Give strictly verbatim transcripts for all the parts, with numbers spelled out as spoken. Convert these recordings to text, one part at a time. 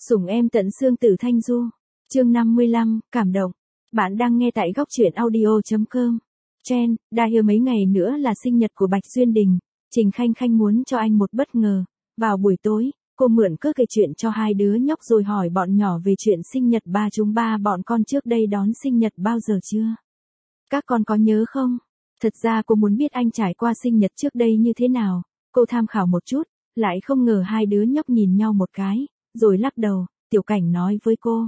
Sủng em tận xương Tử Thanh Du. Chương năm mươi lăm, cảm động. Bạn đang nghe tại góc truyện audio.com. Chen, đã hiểu mấy ngày nữa là sinh nhật của Bạch Duyên Đình. Trình Khanh Khanh muốn cho anh một bất ngờ. Vào buổi tối, cô mượn cớ kể chuyện cho hai đứa nhóc rồi hỏi bọn nhỏ về chuyện sinh nhật ba chúng ba bọn con trước đây đón sinh nhật bao giờ chưa? Các con có nhớ không? Thật ra cô muốn biết anh trải qua sinh nhật trước đây như thế nào. Cô tham khảo một chút, lại không ngờ hai đứa nhóc nhìn nhau một cái, rồi lắc đầu. Tiểu Cảnh nói với cô.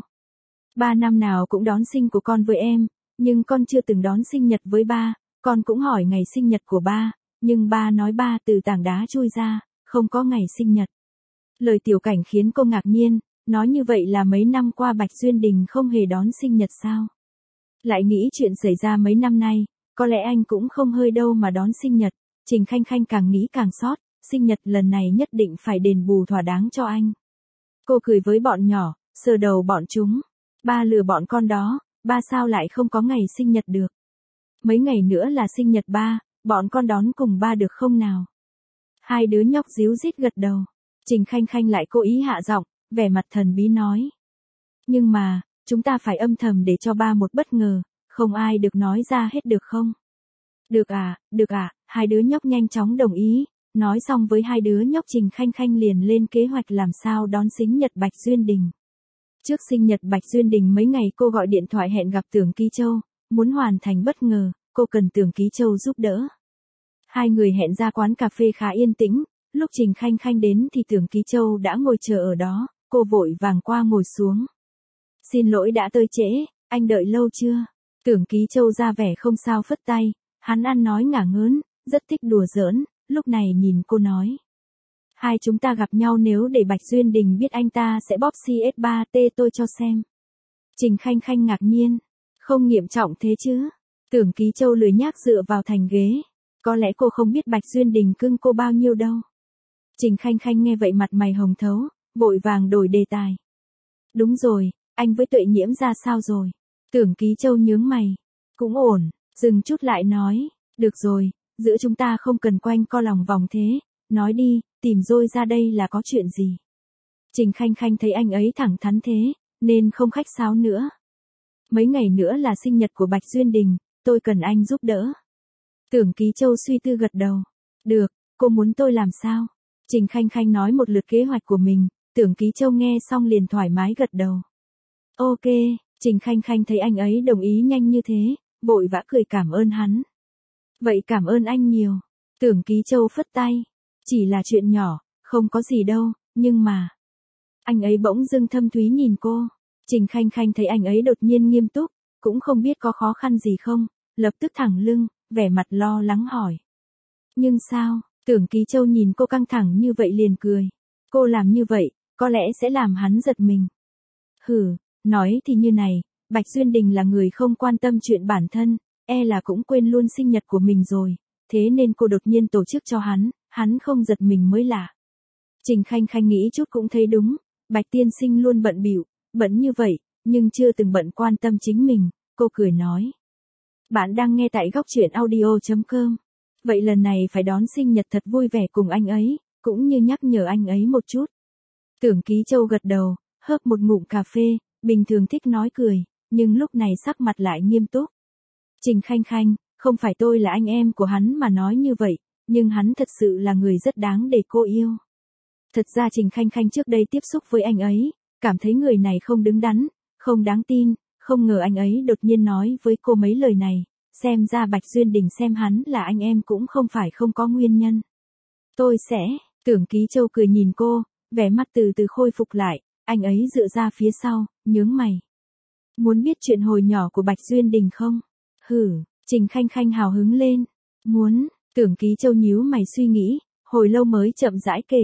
Ba năm nào cũng đón sinh của con với em, nhưng con chưa từng đón sinh nhật với ba. Con cũng hỏi ngày sinh nhật của ba, nhưng ba nói ba từ tảng đá chui ra, không có ngày sinh nhật. Lời Tiểu Cảnh khiến cô ngạc nhiên, nói như vậy là mấy năm qua Bạch Duyên Đình không hề đón sinh nhật sao? Lại nghĩ chuyện xảy ra mấy năm nay, có lẽ anh cũng không hơi đâu mà đón sinh nhật. Trình Khanh Khanh càng nghĩ càng xót, sinh nhật lần này nhất định phải đền bù thỏa đáng cho anh. Cô cười với bọn nhỏ, sờ đầu bọn chúng. Ba lừa bọn con đó, ba sao lại không có ngày sinh nhật được? Mấy ngày nữa là sinh nhật ba, bọn con đón cùng ba được không nào? Hai đứa nhóc díu dít gật đầu. Trình Khanh Khanh lại cố ý hạ giọng, vẻ mặt thần bí nói. Nhưng mà, chúng ta phải âm thầm để cho ba một bất ngờ, không ai được nói ra hết được không? Được à, được à, hai đứa nhóc nhanh chóng đồng ý. Nói xong với hai đứa nhóc Trình Khanh Khanh liền lên kế hoạch làm sao đón sinh nhật Bạch Duyên Đình. Trước sinh nhật Bạch Duyên Đình mấy ngày cô gọi điện thoại hẹn gặp Tưởng Ký Châu, muốn hoàn thành bất ngờ, cô cần Tưởng Ký Châu giúp đỡ. Hai người hẹn ra quán cà phê khá yên tĩnh, lúc Trình Khanh Khanh đến thì Tưởng Ký Châu đã ngồi chờ ở đó, cô vội vàng qua ngồi xuống. Xin lỗi đã tới trễ, anh đợi lâu chưa? Tưởng Ký Châu ra vẻ không sao phất tay, hắn ăn nói ngả ngớn, rất thích đùa giỡn. Lúc này nhìn cô nói. Hai chúng ta gặp nhau nếu để Bạch Duyên Đình biết anh ta sẽ bóp C S ba T tôi cho xem. Trình Khanh Khanh ngạc nhiên. Không nghiêm trọng thế chứ. Tưởng Ký Châu lười nhác dựa vào thành ghế. Có lẽ cô không biết Bạch Duyên Đình cưng cô bao nhiêu đâu. Trình Khanh Khanh nghe vậy mặt mày hồng thấu, vội vàng đổi đề tài. Đúng rồi, anh với Tuệ Nhiễm ra sao rồi? Tưởng Ký Châu nhướng mày. Cũng ổn, dừng chút lại nói. Được rồi. Giữa chúng ta không cần quanh co lòng vòng thế, nói đi, tìm rồi ra đây là có chuyện gì. Trình Khanh Khanh thấy anh ấy thẳng thắn thế, nên không khách sáo nữa. Mấy ngày nữa là sinh nhật của Bạch Duyên Đình, tôi cần anh giúp đỡ. Tưởng Ký Châu suy tư gật đầu. Được, cô muốn tôi làm sao? Trình Khanh Khanh nói một lượt kế hoạch của mình, Tưởng Ký Châu nghe xong liền thoải mái gật đầu. Ok, Trình Khanh Khanh thấy anh ấy đồng ý nhanh như thế, vội vã cười cảm ơn hắn. Vậy cảm ơn anh nhiều. Tưởng Ký Châu phất tay. Chỉ là chuyện nhỏ, không có gì đâu, nhưng mà. Anh ấy bỗng dưng thâm thúy nhìn cô. Trình Khanh Khanh thấy anh ấy đột nhiên nghiêm túc, cũng không biết có khó khăn gì không, lập tức thẳng lưng, vẻ mặt lo lắng hỏi. Nhưng sao, Tưởng Ký Châu nhìn cô căng thẳng như vậy liền cười. Cô làm như vậy, có lẽ sẽ làm hắn giật mình. Hử, nói thì như này, Bạch Duyên Đình là người không quan tâm chuyện bản thân. E là cũng quên luôn sinh nhật của mình rồi, thế nên cô đột nhiên tổ chức cho hắn, hắn không giật mình mới lạ. Trình Khanh Khanh nghĩ chút cũng thấy đúng, Bạch tiên sinh luôn bận bịu, bận như vậy, nhưng chưa từng bận quan tâm chính mình, cô cười nói. Bạn đang nghe tại góc truyện audio.com. Vậy lần này phải đón sinh nhật thật vui vẻ cùng anh ấy, cũng như nhắc nhở anh ấy một chút. Tưởng Ký Châu gật đầu, hớp một ngụm cà phê, bình thường thích nói cười, nhưng lúc này sắc mặt lại nghiêm túc. Trình Khanh Khanh, không phải tôi là anh em của hắn mà nói như vậy, nhưng hắn thật sự là người rất đáng để cô yêu. Thật ra Trình Khanh Khanh trước đây tiếp xúc với anh ấy, cảm thấy người này không đứng đắn, không đáng tin, không ngờ anh ấy đột nhiên nói với cô mấy lời này, xem ra Bạch Duyên Đình xem hắn là anh em cũng không phải không có nguyên nhân. Tôi sẽ, Tưởng Ký Châu cười nhìn cô, vẻ mặt từ từ khôi phục lại, anh ấy dựa ra phía sau, nhướng mày. Muốn biết chuyện hồi nhỏ của Bạch Duyên Đình không? Hử, Trình Khanh Khanh hào hứng lên. Muốn, Tưởng Ký Châu nhíu mày suy nghĩ, hồi lâu mới chậm rãi kể.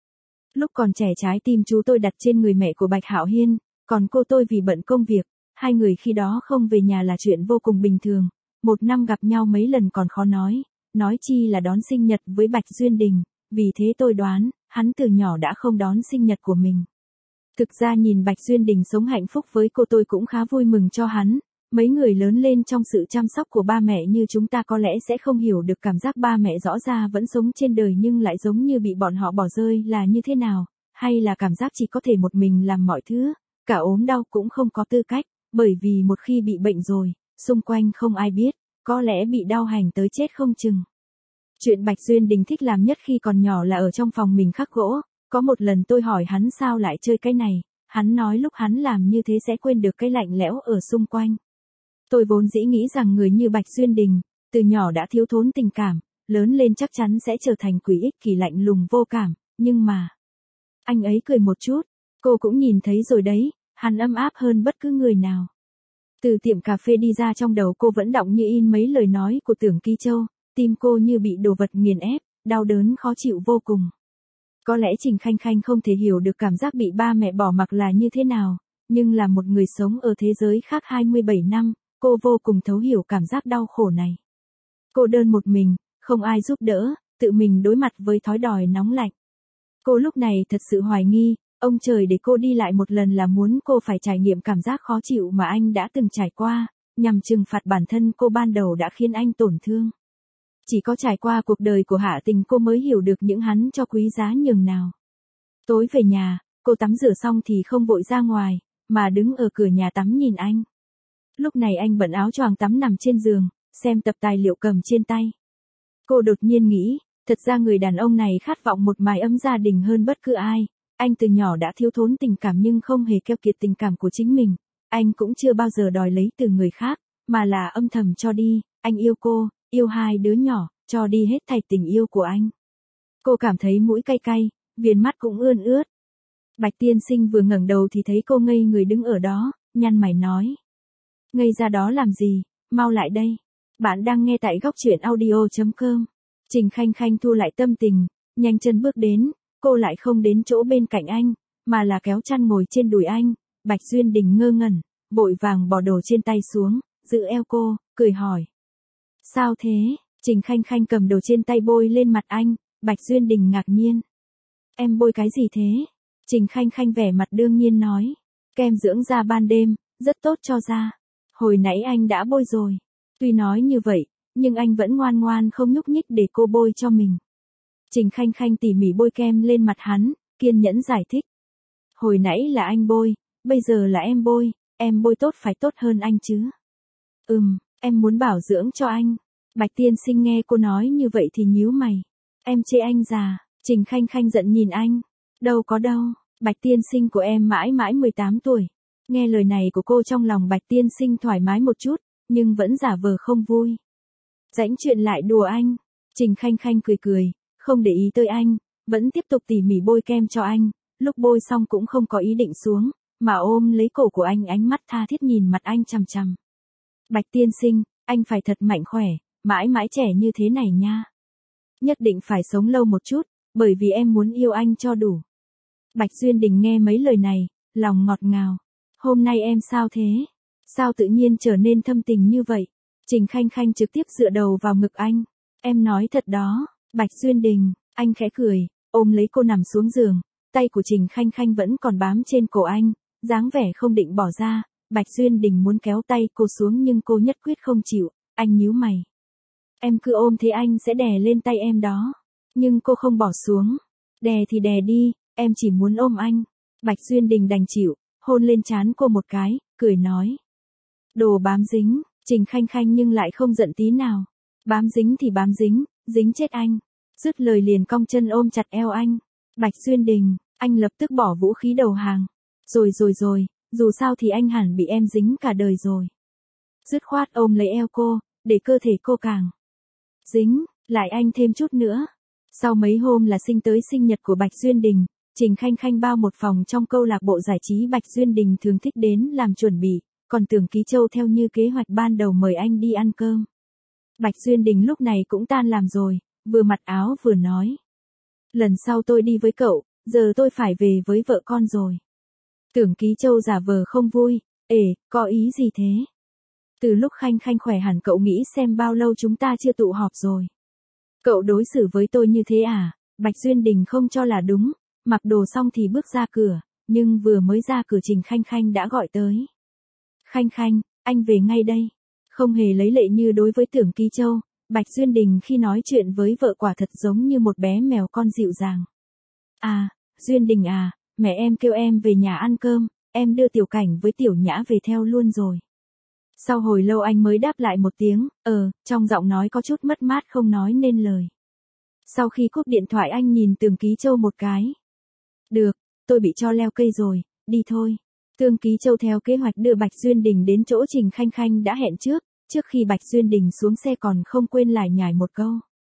Lúc còn trẻ trái tim chú tôi đặt trên người mẹ của Bạch Hạo Hiên, còn cô tôi vì bận công việc, hai người khi đó không về nhà là chuyện vô cùng bình thường. Một năm gặp nhau mấy lần còn khó nói, nói chi là đón sinh nhật với Bạch Duyên Đình, vì thế tôi đoán, hắn từ nhỏ đã không đón sinh nhật của mình. Thực ra nhìn Bạch Duyên Đình sống hạnh phúc với cô tôi cũng khá vui mừng cho hắn. Mấy người lớn lên trong sự chăm sóc của ba mẹ như chúng ta có lẽ sẽ không hiểu được cảm giác ba mẹ rõ ra vẫn sống trên đời nhưng lại giống như bị bọn họ bỏ rơi là như thế nào. hay là cảm giác chỉ có thể một mình làm mọi thứ, cả ốm đau cũng không có tư cách, bởi vì một khi bị bệnh rồi, xung quanh không ai biết, có lẽ bị đau hành tới chết không chừng. Chuyện Bạch Duyên Đình thích làm nhất khi còn nhỏ là ở trong phòng mình khắc gỗ, có một lần tôi hỏi hắn sao lại chơi cái này, hắn nói lúc hắn làm như thế sẽ quên được cái lạnh lẽo ở xung quanh. Tôi vốn dĩ nghĩ rằng người như Bạch Duyên Đình, từ nhỏ đã thiếu thốn tình cảm, lớn lên chắc chắn sẽ trở thành quỷ ích kỷ lạnh lùng vô cảm, nhưng mà... Anh ấy cười một chút, cô cũng nhìn thấy rồi đấy, hắn ấm áp hơn bất cứ người nào. Từ tiệm cà phê đi ra trong đầu cô vẫn đọng như in mấy lời nói của Tưởng Ký Châu, tim cô như bị đồ vật nghiền ép, đau đớn khó chịu vô cùng. Có lẽ Trình Khanh Khanh không thể hiểu được cảm giác bị ba mẹ bỏ mặc là như thế nào, nhưng là một người sống ở thế giới khác hai mươi bảy năm, cô vô cùng thấu hiểu cảm giác đau khổ này. Cô đơn một mình, không ai giúp đỡ, tự mình đối mặt với thói đòi nóng lạnh. Cô lúc này thật sự hoài nghi, ông trời để cô đi lại một lần là muốn cô phải trải nghiệm cảm giác khó chịu mà anh đã từng trải qua, nhằm trừng phạt bản thân cô ban đầu đã khiến anh tổn thương. Chỉ có trải qua cuộc đời của Hạ Tình cô mới hiểu được những hắn cho quý giá nhường nào. Tối về nhà, cô tắm rửa xong thì không vội ra ngoài, mà đứng ở cửa nhà tắm nhìn anh. Lúc này anh bận áo choàng tắm nằm trên giường, xem tập tài liệu cầm trên tay. Cô đột nhiên nghĩ, thật ra người đàn ông này khát vọng một mái ấm gia đình hơn bất cứ ai. Anh từ nhỏ đã thiếu thốn tình cảm nhưng không hề keo kiệt tình cảm của chính mình. Anh cũng chưa bao giờ đòi lấy từ người khác, mà là âm thầm cho đi. Anh yêu cô, yêu hai đứa nhỏ, cho đi hết thảy tình yêu của anh. Cô cảm thấy mũi cay cay, viền mắt cũng ươn ướt. Bạch tiên sinh vừa ngẩng đầu thì thấy cô ngây người đứng ở đó, nhăn mày nói. Ngây ra đó làm gì, mau lại đây. Bạn đang nghe tại góc truyện audio chấm com. Trình Khanh Khanh thu lại tâm tình, nhanh chân bước đến, cô lại không đến chỗ bên cạnh anh, mà là kéo chăn ngồi trên đùi anh. Bạch Duyên Đình ngơ ngẩn, vội vàng bỏ đồ trên tay xuống, giữ eo cô, cười hỏi. Sao thế? Trình Khanh Khanh cầm đồ trên tay bôi lên mặt anh, Bạch Duyên Đình ngạc nhiên. Em bôi cái gì thế? Trình Khanh Khanh vẻ mặt đương nhiên nói. Kem dưỡng da ban đêm, rất tốt cho da. Hồi nãy anh đã bôi rồi. Tuy nói như vậy, nhưng anh vẫn ngoan ngoan không nhúc nhích để cô bôi cho mình. Trình Khanh Khanh tỉ mỉ bôi kem lên mặt hắn, kiên nhẫn giải thích. Hồi nãy là anh bôi, bây giờ là em bôi, em bôi tốt phải tốt hơn anh chứ. Ừm, em muốn bảo dưỡng cho anh. Bạch tiên sinh nghe cô nói như vậy thì nhíu mày. Em chê anh già. Trình Khanh Khanh giận nhìn anh. Đâu có đâu, Bạch tiên sinh của em mãi mãi mười tám tuổi. Nghe lời này của cô trong lòng Bạch tiên sinh thoải mái một chút, nhưng vẫn giả vờ không vui. Rãnh chuyện lại đùa anh. Trình Khanh Khanh cười cười, không để ý tới anh, vẫn tiếp tục tỉ mỉ bôi kem cho anh. Lúc bôi xong cũng không có ý định xuống, mà ôm lấy cổ của anh, ánh mắt tha thiết nhìn mặt anh chằm chằm. Bạch tiên sinh, anh phải thật mạnh khỏe, mãi mãi trẻ như thế này nha. Nhất định phải sống lâu một chút, bởi vì em muốn yêu anh cho đủ. Bạch Duyên Đình nghe mấy lời này, lòng ngọt ngào. Hôm nay em sao thế? Sao tự nhiên trở nên thâm tình như vậy? Trình Khanh Khanh trực tiếp dựa đầu vào ngực anh. Em nói thật đó, Bạch Duyên Đình, anh khẽ cười, ôm lấy cô nằm xuống giường. Tay của Trình Khanh Khanh vẫn còn bám trên cổ anh, dáng vẻ không định bỏ ra. Bạch Duyên Đình muốn kéo tay cô xuống nhưng cô nhất quyết không chịu, anh nhíu mày. Em cứ ôm thế anh sẽ đè lên tay em đó. Nhưng cô không bỏ xuống. Đè thì đè đi, em chỉ muốn ôm anh. Bạch Duyên Đình đành chịu, hôn lên trán cô một cái, cười nói. Đồ bám dính, Trình Khanh Khanh nhưng lại không giận tí nào. Bám dính thì bám dính, dính chết anh. Dứt lời liền cong chân ôm chặt eo anh. Bạch Duyên Đình, anh lập tức bỏ vũ khí đầu hàng. Rồi rồi rồi, dù sao thì anh hẳn bị em dính cả đời rồi. Dứt khoát ôm lấy eo cô, để cơ thể cô càng dính, lại anh thêm chút nữa. Sau mấy hôm là sinh tới sinh nhật của Bạch Duyên Đình, Trình Khanh Khanh bao một phòng trong câu lạc bộ giải trí Bạch Duyên Đình thường thích đến làm chuẩn bị, còn Tưởng Ký Châu theo như kế hoạch ban đầu mời anh đi ăn cơm. Bạch Duyên Đình lúc này cũng tan làm rồi, vừa mặc áo vừa nói. Lần sau tôi đi với cậu, giờ tôi phải về với vợ con rồi. Tưởng Ký Châu giả vờ không vui, ê, có ý gì thế? Từ lúc Khanh Khanh khỏe hẳn cậu nghĩ xem bao lâu chúng ta chưa tụ họp rồi. Cậu đối xử với tôi như thế à? Bạch Duyên Đình không cho là đúng, mặc đồ xong thì bước ra cửa, nhưng vừa mới ra cửa Trình Khanh Khanh đã gọi tới. Khanh Khanh, anh về ngay đây. Không hề lấy lệ như đối với Tưởng Ký Châu, Bạch Duyên Đình khi nói chuyện với vợ quả thật giống như một bé mèo con dịu dàng. À, Duyên Đình à, mẹ em kêu em về nhà ăn cơm, em đưa Tiểu Cảnh với Tiểu Nhã về theo luôn rồi. Sau hồi lâu anh mới đáp lại một tiếng, ờ, trong giọng nói có chút mất mát không nói nên lời. Sau khi cúp điện thoại anh nhìn Tường Ký Châu một cái. Được, tôi bị cho leo cây rồi, đi thôi. Tường Ký Châu theo kế hoạch đưa Bạch Duyên Đình đến chỗ Trình Khanh Khanh đã hẹn trước, trước khi Bạch Duyên Đình xuống xe còn không quên lải nhải một câu.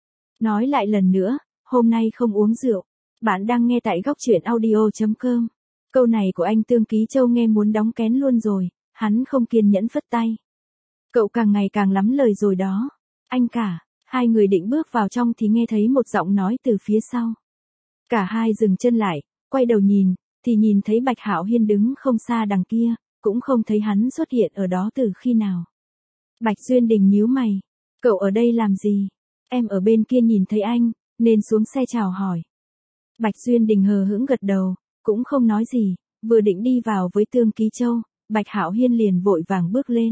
Nói lại lần nữa, hôm nay không uống rượu. Bạn đang nghe tại góc truyện audio chấm com. Câu này của anh Tường Ký Châu nghe muốn đóng kén luôn rồi, hắn không kiên nhẫn phất tay. Cậu càng ngày càng lắm lời rồi đó. Anh cả, hai người định bước vào trong thì nghe thấy một giọng nói từ phía sau. Cả hai dừng chân lại, quay đầu nhìn, thì nhìn thấy Bạch Hạo Hiên đứng không xa đằng kia, cũng không thấy hắn xuất hiện ở đó từ khi nào. Bạch Duyên Đình nhíu mày. Cậu ở đây làm gì? Em ở bên kia nhìn thấy anh, nên xuống xe chào hỏi. Bạch Duyên Đình hờ hững gật đầu, cũng không nói gì, vừa định đi vào với Tường Ký Châu, Bạch Hạo Hiên liền vội vàng bước lên.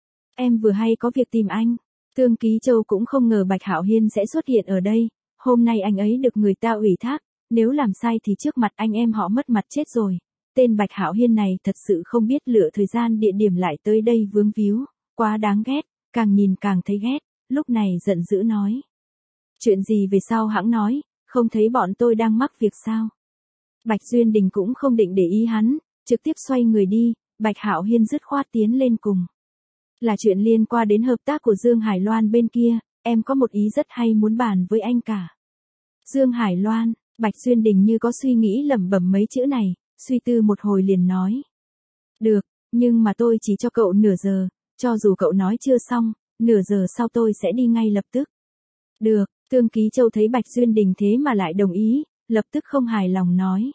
Em vừa hay có việc tìm anh. Tường Ký Châu cũng không ngờ Bạch Hạo Hiên sẽ xuất hiện ở đây, hôm nay anh ấy được người ta ủy thác, nếu làm sai thì trước mặt anh em họ mất mặt chết rồi. Tên Bạch Hạo Hiên này thật sự không biết lựa thời gian địa điểm lại tới đây vướng víu, quá đáng ghét, càng nhìn càng thấy ghét, lúc này giận dữ nói. Chuyện gì về sau hãng nói, không thấy bọn tôi đang mắc việc sao? Bạch Duyên Đình cũng không định để ý hắn, trực tiếp xoay người đi, Bạch Hạo Hiên dứt khoát tiến lên cùng. Là chuyện liên quan đến hợp tác của Dương Hải Loan bên kia, em có một ý rất hay muốn bàn với anh cả. Dương Hải Loan, Bạch Duyên Đình như có suy nghĩ lẩm bẩm mấy chữ này, suy tư một hồi liền nói. Được, nhưng mà tôi chỉ cho cậu nửa giờ, cho dù cậu nói chưa xong, nửa giờ sau tôi sẽ đi ngay lập tức. Được, Tường Ký Châu thấy Bạch Duyên Đình thế mà lại đồng ý, lập tức không hài lòng nói.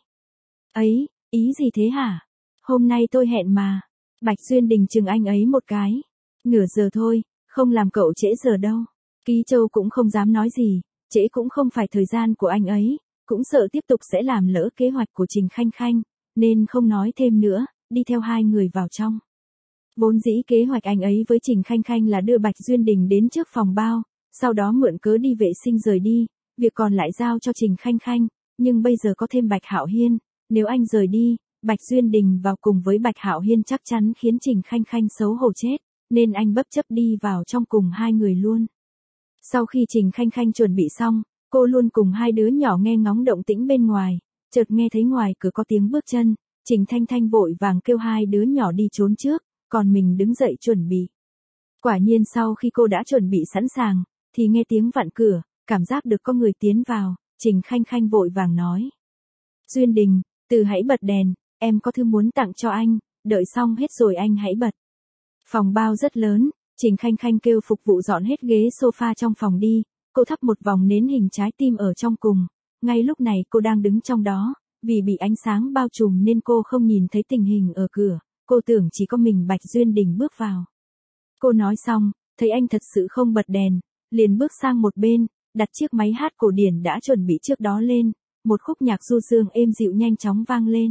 Ấy, ý gì thế hả? Hôm nay tôi hẹn mà. Bạch Duyên Đình chừng anh ấy một cái. Nửa giờ thôi, không làm cậu trễ giờ đâu. Ký Châu cũng không dám nói gì, trễ cũng không phải thời gian của anh ấy, cũng sợ tiếp tục sẽ làm lỡ kế hoạch của Trình Khanh Khanh, nên không nói thêm nữa, đi theo hai người vào trong. Vốn dĩ kế hoạch anh ấy với Trình Khanh Khanh là đưa Bạch Duyên Đình đến trước phòng bao, sau đó mượn cớ đi vệ sinh rời đi, việc còn lại giao cho Trình Khanh Khanh, nhưng bây giờ có thêm Bạch Hạo Hiên, nếu anh rời đi, Bạch Duyên Đình vào cùng với Bạch Hạo Hiên chắc chắn khiến Trình Khanh Khanh xấu hổ chết, nên anh bất chấp đi vào trong cùng hai người luôn. Sau khi Trình Khanh Khanh chuẩn bị xong, cô luôn cùng hai đứa nhỏ nghe ngóng động tĩnh bên ngoài, chợt nghe thấy ngoài cửa có tiếng bước chân, Trình Thanh Thanh vội vàng kêu hai đứa nhỏ đi trốn trước, còn mình đứng dậy chuẩn bị. Quả nhiên sau khi cô đã chuẩn bị sẵn sàng, thì nghe tiếng vặn cửa, cảm giác được có người tiến vào, Trình Khanh Khanh vội vàng nói. Duyên Đình, từ hãy bật đèn, em có thứ muốn tặng cho anh, đợi xong hết rồi anh hãy bật. Phòng bao rất lớn, Trình Khanh Khanh kêu phục vụ dọn hết ghế sofa trong phòng đi, cô thắp một vòng nến hình trái tim ở trong cùng, ngay lúc này cô đang đứng trong đó, vì bị ánh sáng bao trùm nên cô không nhìn thấy tình hình ở cửa, cô tưởng chỉ có mình Bạch Duyên Đình bước vào. Cô nói xong, thấy anh thật sự không bật đèn, liền bước sang một bên, đặt chiếc máy hát cổ điển đã chuẩn bị trước đó lên, một khúc nhạc du dương êm dịu nhanh chóng vang lên.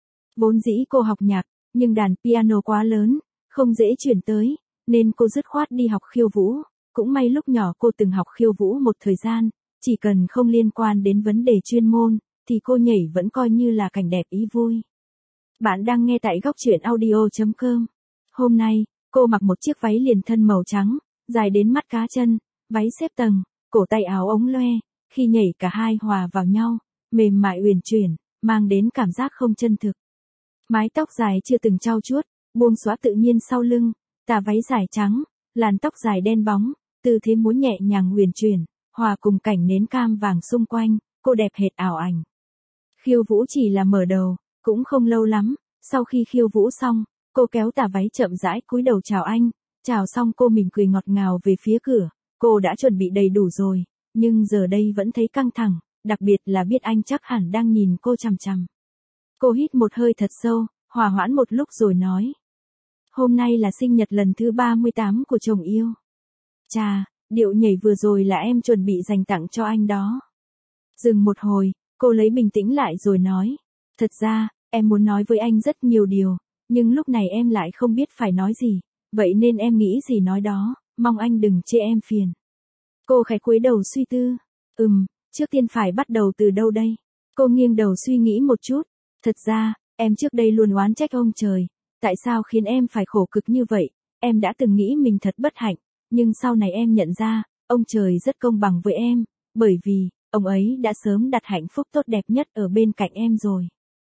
Vốn dĩ cô học nhạc, nhưng đàn piano quá lớn, không dễ chuyển tới, nên cô dứt khoát đi học khiêu vũ, cũng may lúc nhỏ cô từng học khiêu vũ một thời gian, chỉ cần không liên quan đến vấn đề chuyên môn, thì cô nhảy vẫn coi như là cảnh đẹp ý vui. Bạn đang nghe tại góc truyện audio chấm com. Hôm nay, cô mặc một chiếc váy liền thân màu trắng, dài đến mắt cá chân, váy xếp tầng, cổ tay áo ống loe, khi nhảy cả hai hòa vào nhau, mềm mại uyển chuyển, mang đến cảm giác không chân thực. Mái tóc dài chưa từng trau chuốt, buông xõa tự nhiên sau lưng, tà váy dài trắng, làn tóc dài đen bóng, tư thế múa nhẹ nhàng uyển chuyển, hòa cùng cảnh nến cam vàng xung quanh, cô đẹp hệt ảo ảnh. Khiêu vũ chỉ là mở đầu, cũng không lâu lắm, sau khi khiêu vũ xong, cô kéo tà váy chậm rãi cúi đầu chào anh, chào xong cô mỉm cười ngọt ngào về phía cửa, cô đã chuẩn bị đầy đủ rồi, nhưng giờ đây vẫn thấy căng thẳng, đặc biệt là biết anh chắc hẳn đang nhìn cô chằm chằm. Cô hít một hơi thật sâu, hòa hoãn một lúc rồi nói. Hôm nay là sinh nhật lần thứ ba mươi tám của chồng yêu. Chà, điệu nhảy vừa rồi là em chuẩn bị dành tặng cho anh đó. Dừng một hồi, cô lấy bình tĩnh lại rồi nói. Thật ra, em muốn nói với anh rất nhiều điều, nhưng lúc này em lại không biết phải nói gì, vậy nên em nghĩ gì nói đó, mong anh đừng chê em phiền. Cô khẽ cúi đầu suy tư. Ừm, trước tiên phải bắt đầu từ đâu đây? Cô nghiêng đầu suy nghĩ một chút. Thật ra, em trước đây luôn oán trách ông trời. Tại sao khiến em phải khổ cực như vậy? Em đã từng nghĩ mình thật bất hạnh. Nhưng sau này em nhận ra, ông trời rất công bằng với em. Bởi vì, ông ấy đã sớm đặt hạnh phúc tốt đẹp nhất ở bên cạnh em rồi.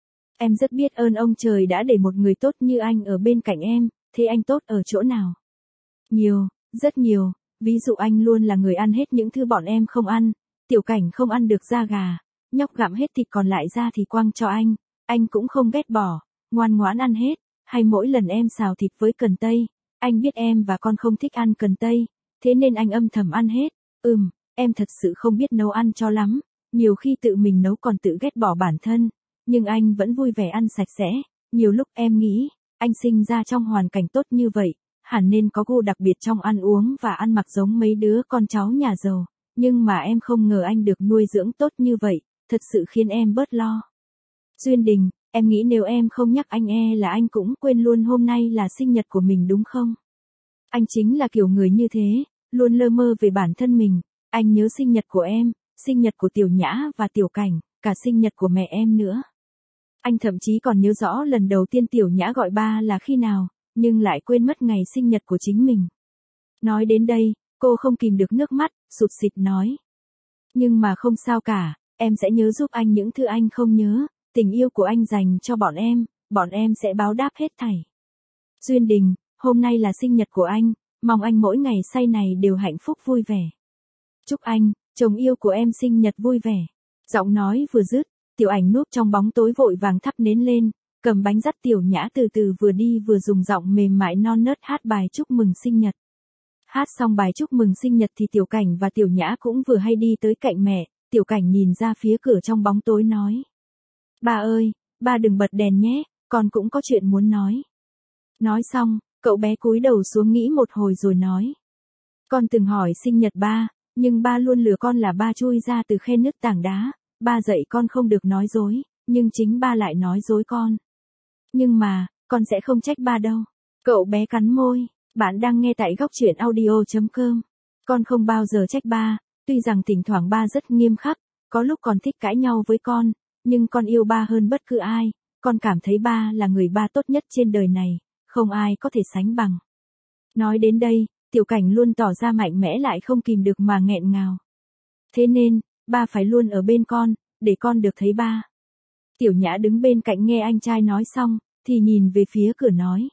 Em rất biết ơn ông trời đã để một người tốt như anh ở bên cạnh em. Thế anh tốt ở chỗ nào? Nhiều, rất nhiều. Ví dụ anh luôn là người ăn hết những thứ bọn em không ăn. Tiểu Cảnh không ăn được da gà. Nhóc gặm hết thịt còn lại ra thì quăng cho anh. Anh cũng không ghét bỏ. Ngoan ngoãn ăn hết. Hay mỗi lần em xào thịt với cần tây. Anh biết em và con không thích ăn cần tây. Thế nên anh âm thầm ăn hết. Ừm, em thật sự không biết nấu ăn cho lắm. Nhiều khi tự mình nấu còn tự ghét bỏ bản thân. Nhưng anh vẫn vui vẻ ăn sạch sẽ. Nhiều lúc em nghĩ, anh sinh ra trong hoàn cảnh tốt như vậy, hẳn nên có gu đặc biệt trong ăn uống và ăn mặc giống mấy đứa con cháu nhà giàu. Nhưng mà em không ngờ anh được nuôi dưỡng tốt như vậy, thật sự khiến em bớt lo. Duyên Đình, em nghĩ nếu em không nhắc anh e là anh cũng quên luôn hôm nay là sinh nhật của mình đúng không? Anh chính là kiểu người như thế, luôn lơ mơ về bản thân mình. Anh nhớ sinh nhật của em, sinh nhật của Tiểu Nhã và Tiểu Cảnh, cả sinh nhật của mẹ em nữa. Anh thậm chí còn nhớ rõ lần đầu tiên Tiểu Nhã gọi ba là khi nào, nhưng lại quên mất ngày sinh nhật của chính mình. Nói đến đây, cô không kìm được nước mắt, sụt sịt nói. Nhưng mà không sao cả, em sẽ nhớ giúp anh những thứ anh không nhớ, tình yêu của anh dành cho bọn em, bọn em sẽ báo đáp hết thảy. Duyên Đình, hôm nay là sinh nhật của anh, mong anh mỗi ngày say này đều hạnh phúc vui vẻ. Chúc anh, chồng yêu của em sinh nhật vui vẻ. Giọng nói vừa dứt, Tiểu Ảnh núp trong bóng tối vội vàng thắp nến lên, cầm bánh dắt Tiểu Nhã từ từ vừa đi vừa dùng giọng mềm mại non nớt hát bài chúc mừng sinh nhật. Hát xong bài chúc mừng sinh nhật thì Tiểu Cảnh và Tiểu Nhã cũng vừa hay đi tới cạnh mẹ. Tiểu Cảnh nhìn ra phía cửa trong bóng tối nói. Ba ơi, ba đừng bật đèn nhé, con cũng có chuyện muốn nói. Nói xong, cậu bé cúi đầu xuống nghĩ một hồi rồi nói. Con từng hỏi sinh nhật ba, nhưng ba luôn lừa con là ba chui ra từ khe nứt tảng đá. Ba dạy con không được nói dối, nhưng chính ba lại nói dối con. Nhưng mà, con sẽ không trách ba đâu. Cậu bé cắn môi. Bạn đang nghe tại góc truyện audio chấm com. Con không bao giờ trách ba, tuy rằng thỉnh thoảng ba rất nghiêm khắc, có lúc còn thích cãi nhau với con, nhưng con yêu ba hơn bất cứ ai, con cảm thấy ba là người ba tốt nhất trên đời này, không ai có thể sánh bằng. Nói đến đây, Tiểu Cảnh luôn tỏ ra mạnh mẽ lại không kìm được mà nghẹn ngào. Thế nên, ba phải luôn ở bên con, để con được thấy ba. Tiểu Nhã đứng bên cạnh nghe anh trai nói xong, thì nhìn về phía cửa nói.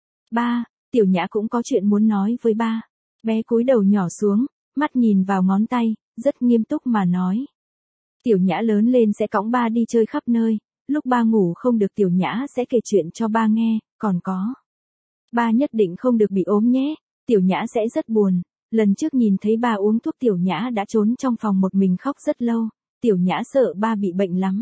Ba, Tiểu Nhã cũng có chuyện muốn nói với ba. Bé cúi đầu nhỏ xuống, mắt nhìn vào ngón tay, rất nghiêm túc mà nói. Tiểu Nhã lớn lên sẽ cõng ba đi chơi khắp nơi, lúc ba ngủ không được Tiểu Nhã sẽ kể chuyện cho ba nghe, còn có. Ba nhất định không được bị ốm nhé, Tiểu Nhã sẽ rất buồn. Lần trước nhìn thấy ba uống thuốc Tiểu Nhã đã trốn trong phòng một mình khóc rất lâu, Tiểu Nhã sợ ba bị bệnh lắm.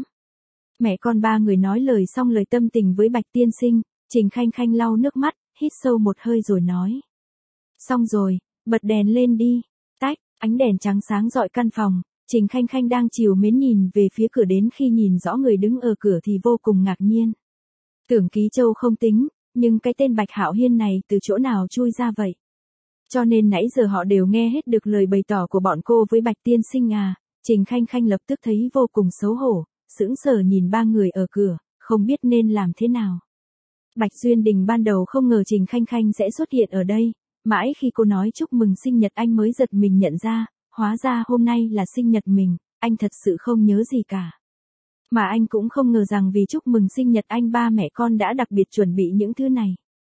Mẹ con ba người nói lời xong lời tâm tình với Bạch tiên sinh, Trình Khanh Khanh lau nước mắt, hít sâu một hơi rồi nói. Xong rồi, bật đèn lên đi. Tách, ánh đèn trắng sáng rọi căn phòng, Trình Khanh Khanh đang trìu mến nhìn về phía cửa đến khi nhìn rõ người đứng ở cửa thì vô cùng ngạc nhiên. Tưởng Ký Châu không tính, nhưng cái tên Bạch Hạo Hiên này từ chỗ nào chui ra vậy? Cho nên nãy giờ họ đều nghe hết được lời bày tỏ của bọn cô với Bạch tiên sinh à, Trình Khanh Khanh lập tức thấy vô cùng xấu hổ, sững sờ nhìn ba người ở cửa, không biết nên làm thế nào. Bạch Duyên Đình ban đầu không ngờ Trình Khanh Khanh sẽ xuất hiện ở đây, mãi khi cô nói chúc mừng sinh nhật anh mới giật mình nhận ra, hóa ra hôm nay là sinh nhật mình, anh thật sự không nhớ gì cả. Mà anh cũng không ngờ rằng vì chúc mừng sinh nhật anh ba mẹ con đã đặc biệt chuẩn bị những thứ này.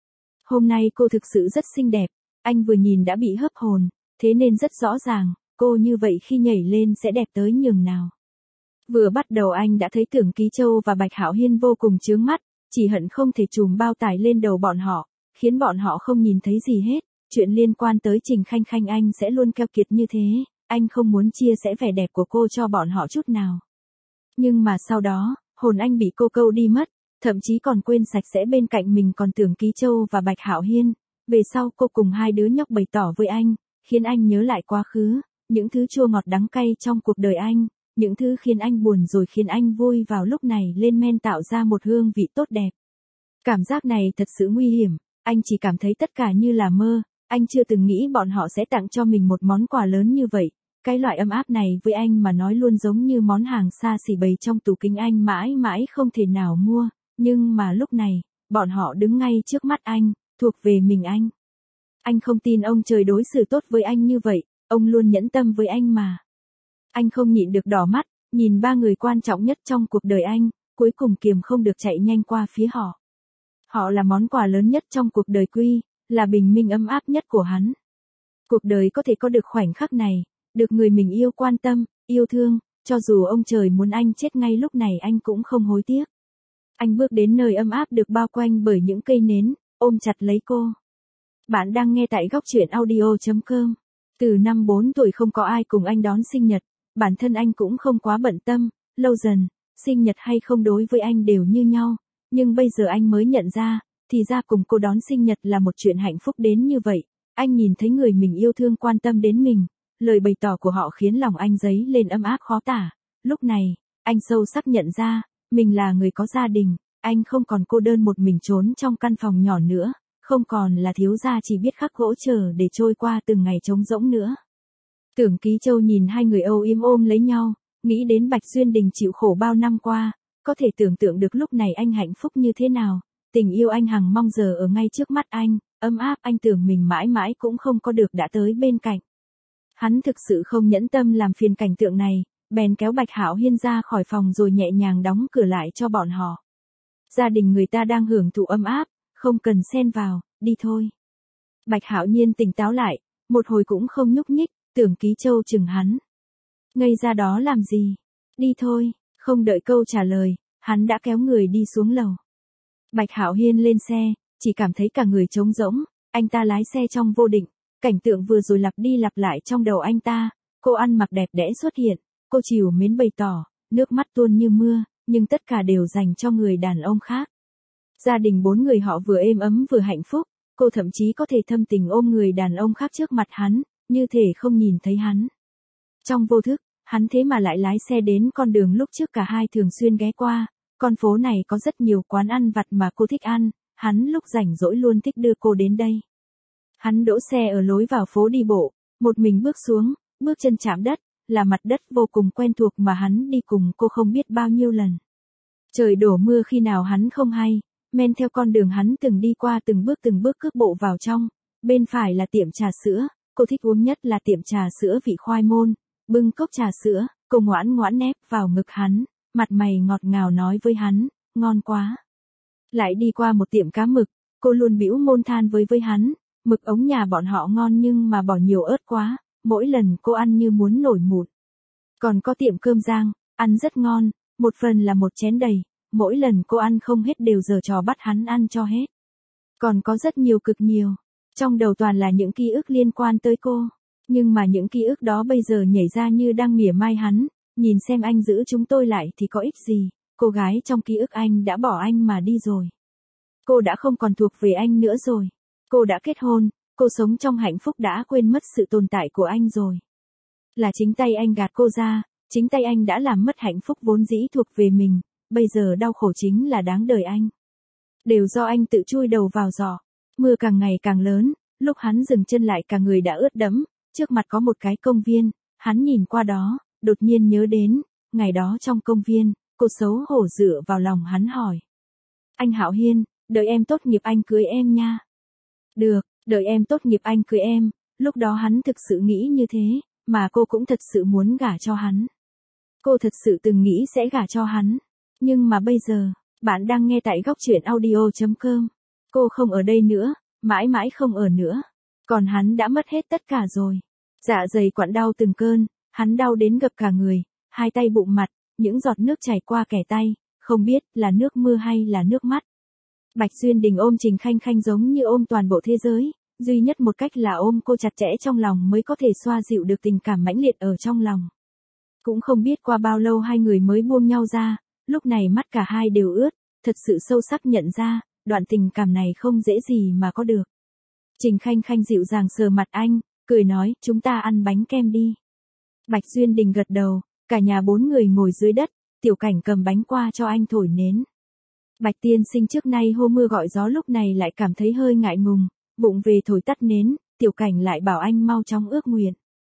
Hôm nay cô thực sự rất xinh đẹp, anh vừa nhìn đã bị hấp hồn, thế nên rất rõ ràng, cô như vậy khi nhảy lên sẽ đẹp tới nhường nào. Vừa bắt đầu anh đã thấy Tưởng Ký Châu và Bạch Hạo Hiên vô cùng chướng mắt, chỉ hận không thể trùm bao tải lên đầu bọn họ, khiến bọn họ không nhìn thấy gì hết. Chuyện liên quan tới Trình Khanh Khanh anh sẽ luôn keo kiệt như thế, anh không muốn chia sẻ vẻ đẹp của cô cho bọn họ chút nào. Nhưng mà sau đó, hồn anh bị cô câu đi mất, thậm chí còn quên sạch sẽ bên cạnh mình còn Tưởng Ký Châu và Bạch Hạo Hiên. Về sau cô cùng hai đứa nhóc bày tỏ với anh, khiến anh nhớ lại quá khứ, những thứ chua ngọt đắng cay trong cuộc đời anh, những thứ khiến anh buồn rồi khiến anh vui vào lúc này lên men tạo ra một hương vị tốt đẹp. Cảm giác này thật sự nguy hiểm, anh chỉ cảm thấy tất cả như là mơ, anh chưa từng nghĩ bọn họ sẽ tặng cho mình một món quà lớn như vậy, Cái loại ấm áp này với anh mà nói luôn giống như món hàng xa xỉ bày trong tủ kính anh mãi mãi không thể nào mua, nhưng mà lúc này, bọn họ đứng ngay trước mắt anh, thuộc về mình anh. Anh không tin ông trời đối xử tốt với anh như vậy, ông luôn nhẫn tâm với anh mà. Anh không nhịn được đỏ mắt, nhìn ba người quan trọng nhất trong cuộc đời anh, cuối cùng kiềm không được chạy nhanh qua phía họ. Họ là món quà lớn nhất trong cuộc đời Quy, là bình minh ấm áp nhất của hắn. Cuộc đời có thể có được khoảnh khắc này, được người mình yêu quan tâm, yêu thương, cho dù ông trời muốn anh chết ngay lúc này anh cũng không hối tiếc. Anh bước đến nơi ấm áp được bao quanh bởi những cây nến, ôm chặt lấy cô. Bạn đang nghe tại góc truyện audio chấm com. Từ năm bốn tuổi không có ai cùng anh đón sinh nhật, bản thân anh cũng không quá bận tâm, lâu dần, sinh nhật hay không đối với anh đều như nhau, nhưng bây giờ anh mới nhận ra, thì ra cùng cô đón sinh nhật là một chuyện hạnh phúc đến như vậy. Anh nhìn thấy người mình yêu thương quan tâm đến mình, lời bày tỏ của họ khiến lòng anh dấy lên ấm áp khó tả. Lúc này, anh sâu sắc nhận ra, mình là người có gia đình, anh không còn cô đơn một mình trốn trong căn phòng nhỏ nữa, không còn là thiếu gia chỉ biết khắc gỗ chờ để trôi qua từng ngày trống rỗng nữa. Tưởng Ký Châu nhìn hai người âu yếm ôm lấy nhau, nghĩ đến Bạch Duyên Đình chịu khổ bao năm qua, có thể tưởng tượng được lúc này anh hạnh phúc như thế nào, tình yêu anh hằng mong giờ ở ngay trước mắt anh, ấm áp anh tưởng mình mãi mãi cũng không có được đã tới bên cạnh. Hắn thực sự không nhẫn tâm làm phiền cảnh tượng này, bèn kéo Bạch Hạo Hiên ra khỏi phòng rồi nhẹ nhàng đóng cửa lại cho bọn họ. Gia đình người ta đang hưởng thụ ấm áp, không cần xen vào, đi thôi. Bạch Hạo Nhiên tỉnh táo lại, một hồi cũng không nhúc nhích, Tưởng Ký Châu chừng hắn. Ngây ra đó làm gì? Đi thôi, không đợi câu trả lời, hắn đã kéo người đi xuống lầu. Bạch Hạo Hiên lên xe, chỉ cảm thấy cả người trống rỗng, anh ta lái xe trong vô định, cảnh tượng vừa rồi lặp đi lặp lại trong đầu anh ta, cô ăn mặc đẹp đẽ xuất hiện, cô trìu mến bày tỏ, nước mắt tuôn như mưa, nhưng tất cả đều dành cho người đàn ông khác. Gia đình bốn người họ vừa êm ấm vừa hạnh phúc, cô thậm chí có thể thâm tình ôm người đàn ông khác trước mặt hắn, như thể không nhìn thấy hắn. Trong vô thức, hắn thế mà lại lái xe đến con đường lúc trước cả hai thường xuyên ghé qua, con phố này có rất nhiều quán ăn vặt mà cô thích ăn, hắn lúc rảnh rỗi luôn thích đưa cô đến đây. Hắn đỗ xe ở lối vào phố đi bộ, một mình bước xuống, bước chân chạm đất, là mặt đất vô cùng quen thuộc mà hắn đi cùng cô không biết bao nhiêu lần. Trời đổ mưa khi nào hắn không hay, men theo con đường hắn từng đi qua từng bước từng bước cước bộ vào trong, bên phải là tiệm trà sữa, cô thích uống nhất là tiệm trà sữa vị khoai môn, bưng cốc trà sữa, cô ngoãn ngoãn nép vào ngực hắn, mặt mày ngọt ngào nói với hắn, ngon quá. Lại đi qua một tiệm cá mực, cô luôn bĩu môi than với với hắn, mực ống nhà bọn họ ngon nhưng mà bỏ nhiều ớt quá, mỗi lần cô ăn như muốn nổi mụn. Còn có tiệm cơm rang, ăn rất ngon, một phần là một chén đầy, mỗi lần cô ăn không hết đều giở trò bắt hắn ăn cho hết. Còn có rất nhiều cực nhiều, trong đầu toàn là những ký ức liên quan tới cô, nhưng mà những ký ức đó bây giờ nhảy ra như đang mỉa mai hắn, nhìn xem anh giữ chúng tôi lại thì có ích gì, cô gái trong ký ức anh đã bỏ anh mà đi rồi. Cô đã không còn thuộc về anh nữa rồi. Cô đã kết hôn, cô sống trong hạnh phúc đã quên mất sự tồn tại của anh rồi. Là chính tay anh gạt cô ra, chính tay anh đã làm mất hạnh phúc vốn dĩ thuộc về mình, bây giờ đau khổ chính là đáng đời anh. Đều do anh tự chui đầu vào giỏ. Mưa càng ngày càng lớn, lúc hắn dừng chân lại cả người đã ướt đẫm, trước mặt có một cái công viên, hắn nhìn qua đó, đột nhiên nhớ đến, ngày đó trong công viên, cô xấu hổ dựa vào lòng hắn hỏi. Anh Hạo Hiên, đợi em tốt nghiệp anh cưới em nha. Được, đợi em tốt nghiệp anh cưới em, lúc đó hắn thực sự nghĩ như thế, mà cô cũng thật sự muốn gả cho hắn. Cô thật sự từng nghĩ sẽ gả cho hắn, nhưng mà bây giờ, bạn đang nghe tại góc truyện audio chấm com. Cô không ở đây nữa, mãi mãi không ở nữa, còn hắn đã mất hết tất cả rồi. Dạ dày quặn đau từng cơn, hắn đau đến gập cả người, hai tay bụng mặt, những giọt nước chảy qua kẻ tay, không biết là nước mưa hay là nước mắt. Bạch Duyên Đình ôm Trình Khanh Khanh giống như ôm toàn bộ thế giới, duy nhất một cách là ôm cô chặt chẽ trong lòng mới có thể xoa dịu được tình cảm mãnh liệt ở trong lòng. Cũng không biết qua bao lâu hai người mới buông nhau ra, lúc này mắt cả hai đều ướt, thật sự sâu sắc nhận ra, đoạn tình cảm này không dễ gì mà có được. Trình Khanh Khanh dịu dàng sờ mặt anh, cười nói, chúng ta ăn bánh kem đi. Bạch Duyên Đình gật đầu, cả nhà bốn người ngồi dưới đất, Tiểu Cảnh cầm bánh qua cho anh thổi nến. Bạch tiên sinh trước nay hô mưa gọi gió lúc này lại cảm thấy hơi ngại ngùng, bụng về thổi tắt nến, Tiểu Cảnh lại bảo anh mau chóng ước nguyện.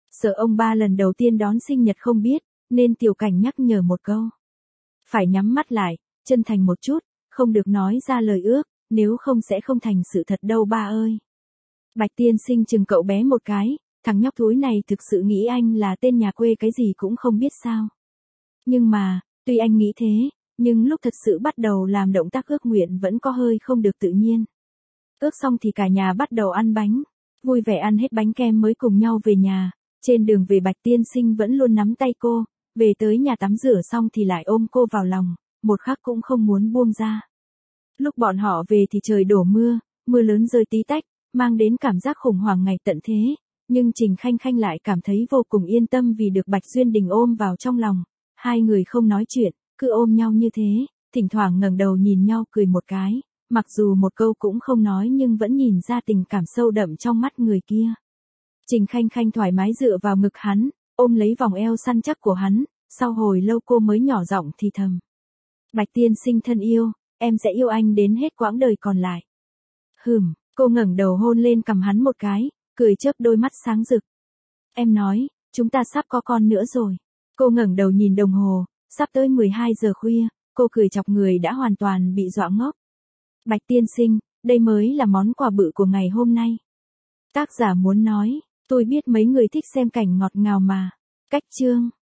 Sợ ông ba lần đầu tiên đón sinh nhật không biết, nên Tiểu Cảnh nhắc nhở một câu. Phải nhắm mắt lại, chân thành một chút, không được nói ra lời ước, nếu không sẽ không thành sự thật đâu ba ơi. Bạch tiên sinh chừng cậu bé một cái, thằng nhóc thúi này thực sự nghĩ anh là tên nhà quê cái gì cũng không biết sao. Nhưng mà, tuy anh nghĩ thế, nhưng lúc thật sự bắt đầu làm động tác ước nguyện vẫn có hơi không được tự nhiên. Ước xong thì cả nhà bắt đầu ăn bánh, vui vẻ ăn hết bánh kem mới cùng nhau về nhà. Trên đường về Bạch tiên sinh vẫn luôn nắm tay cô, về tới nhà tắm rửa xong thì lại ôm cô vào lòng, một khắc cũng không muốn buông ra. Lúc bọn họ về thì trời đổ mưa, mưa lớn rơi tí tách, mang đến cảm giác khủng hoảng ngày tận thế, nhưng Trình Khanh Khanh lại cảm thấy vô cùng yên tâm vì được Bạch Duyên Đình ôm vào trong lòng. Hai người không nói chuyện, cứ ôm nhau như thế, thỉnh thoảng ngẩng đầu nhìn nhau cười một cái, mặc dù một câu cũng không nói nhưng vẫn nhìn ra tình cảm sâu đậm trong mắt người kia. Trình Khanh Khanh thoải mái dựa vào ngực hắn, ôm lấy vòng eo săn chắc của hắn, sau hồi lâu cô mới nhỏ giọng thì thầm. Bạch tiên sinh thân yêu, em sẽ yêu anh đến hết quãng đời còn lại. Hừm, cô ngẩng đầu hôn lên cằm hắn một cái, cười chớp đôi mắt sáng rực. Em nói, chúng ta sắp có con nữa rồi. Cô ngẩng đầu nhìn đồng hồ, sắp tới mười hai giờ khuya, cô cười chọc người đã hoàn toàn bị dọa ngốc. Bạch tiên sinh, đây mới là món quà bự của ngày hôm nay. Tác giả muốn nói, tôi biết mấy người thích xem cảnh ngọt ngào mà. Cách chương